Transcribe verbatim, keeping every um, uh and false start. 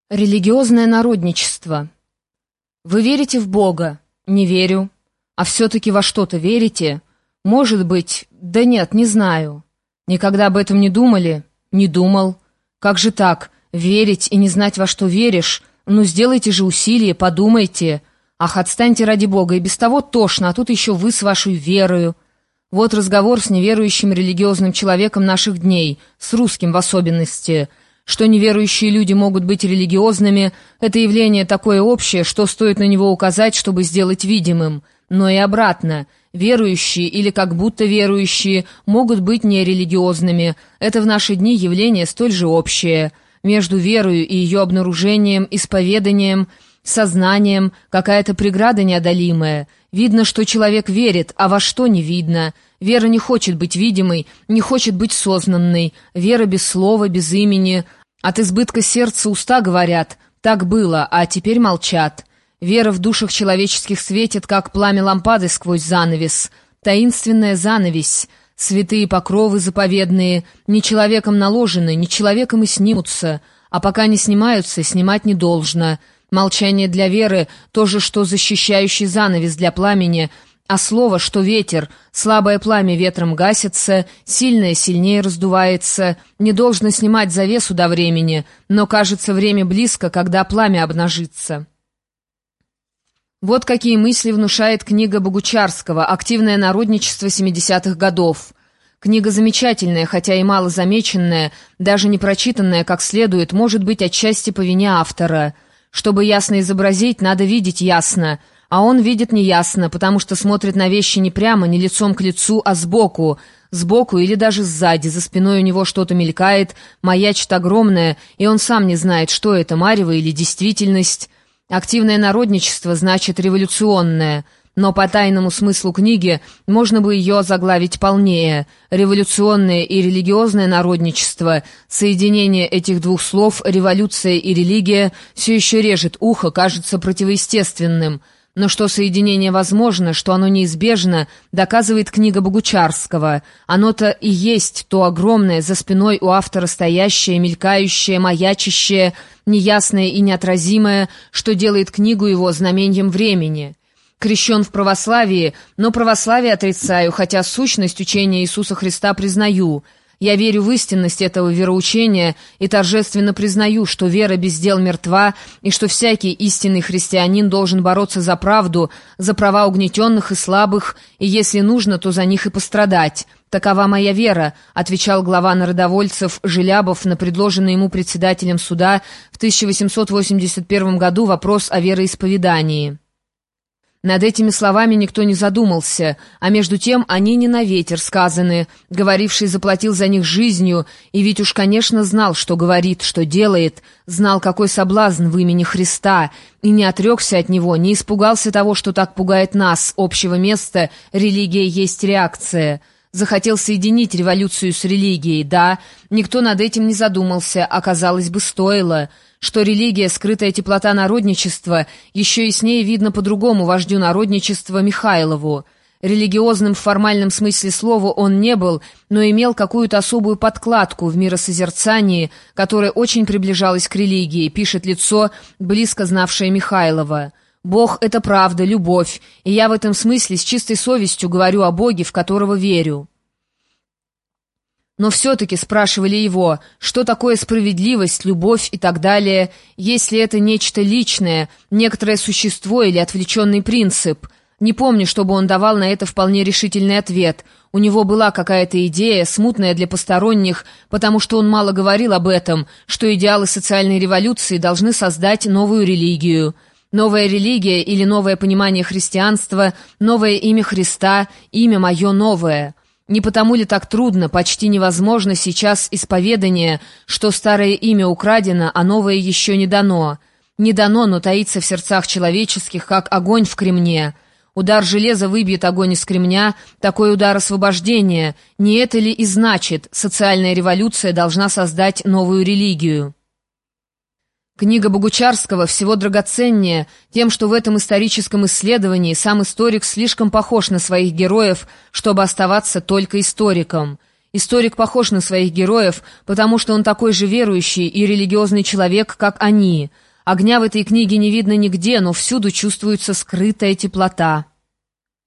Религиозное народничество. Вы верите в Бога? Не верю. А все-таки во что-то верите? Может быть, да нет, не знаю. Никогда об этом не думали? Не думал. Как же так, верить и не знать, во что веришь? Ну, сделайте же усилие, подумайте. Ах, отстаньте ради Бога, и без того тошно, а тут еще вы с вашей верою. Вот разговор с неверующим религиозным человеком наших дней, с русским в особенности. Что неверующие люди могут быть религиозными, это явление такое общее, что стоит на него указать, чтобы сделать видимым. Но и обратно. Верующие или как будто верующие могут быть нерелигиозными. Это в наши дни явление столь же общее. Между верою и ее обнаружением, исповеданием, сознанием какая-то преграда неодолимая. Видно, что человек верит, а во что не видно. Вера не хочет быть видимой, не хочет быть сознанной. Вера без слова, без имени. От избытка сердца уста говорят «так было», а теперь молчат. Вера в душах человеческих светит, как пламя лампады сквозь занавес. Таинственная занавесь. Святые покровы заповедные, не человеком наложены, не человеком и снимутся. А пока не снимаются, снимать не должно. Молчание для веры — то же, что защищающий занавес для пламени, а слово, что ветер, слабое пламя ветром гасится, сильное сильнее раздувается. Не должно снимать завесу до времени, но, кажется, время близко, когда пламя обнажится. Вот какие мысли внушает книга Богучарского «Активное народничество семидесятых годов». Книга замечательная, хотя и мало замеченная, даже не прочитанная как следует, может быть отчасти по вине автора. Чтобы ясно изобразить, надо видеть ясно, а он видит неясно, потому что смотрит на вещи не прямо, не лицом к лицу, а сбоку, сбоку или даже сзади, за спиной у него что-то мелькает, маячит огромное, и он сам не знает, что это, марево или действительность. Активное народничество значит революционное, но по тайному смыслу книги можно бы ее озаглавить полнее. Революционное и религиозное народничество, соединение этих двух слов, революция и религия, все еще режет ухо, кажется противоестественным. Но что соединение возможно, что оно неизбежно, доказывает книга Богучарского. Оно-то и есть то огромное, за спиной у автора стоящее, мелькающее, маячащее, неясное и неотразимое, что делает книгу его знаменьем времени. Крещен в православии, но православие отрицаю, хотя сущность учения Иисуса Христа признаю. Я верю в истинность этого вероучения и торжественно признаю, что вера без дел мертва, и что всякий истинный христианин должен бороться за правду, за права угнетенных и слабых, и если нужно, то за них и пострадать. «Такова моя вера», — отвечал глава народовольцев Желябов на предложенный ему председателем суда в тысяча восемьсот восемьдесят первом году вопрос о вероисповедании. Над этими словами никто не задумался, а между тем они не на ветер сказаны. Говоривший заплатил за них жизнью, и ведь уж, конечно, знал, что говорит, что делает, знал, какой соблазн в имени Христа, и не отрекся от него, не испугался того, что так пугает нас, общего места, религия есть реакция. Захотел соединить революцию с религией, да, никто над этим не задумался, а, казалось бы, стоило. Что религия, скрытая теплота народничества, еще яснее видно по другому вождю народничества Михайлову. Религиозным в формальном смысле слова он не был, но имел какую-то особую подкладку в миросозерцании, которая очень приближалась к религии, пишет лицо, близко знавшее Михайлова. «Бог — это правда, любовь, и я в этом смысле с чистой совестью говорю о Боге, в которого верю». Но все-таки спрашивали его, что такое справедливость, любовь и так далее, если это нечто личное, некоторое существо или отвлеченный принцип. Не помню, чтобы он давал на это вполне решительный ответ. У него была какая-то идея, смутная для посторонних, потому что он мало говорил об этом, что идеалы социальной революции должны создать новую религию. Новая религия или новое понимание христианства, новое имя Христа, имя мое новое. Не потому ли так трудно, почти невозможно сейчас исповедание, что старое имя украдено, а новое еще не дано? Не дано, но таится в сердцах человеческих, как огонь в кремне. Удар железа выбьет огонь из кремня, такой удар освобождения. Не это ли и значит, социальная революция должна создать новую религию? Книга Богучарского всего драгоценнее тем, что в этом историческом исследовании сам историк слишком похож на своих героев, чтобы оставаться только историком. Историк похож на своих героев, потому что он такой же верующий и религиозный человек, как они. Огня в этой книге не видно нигде, но всюду чувствуется скрытая теплота.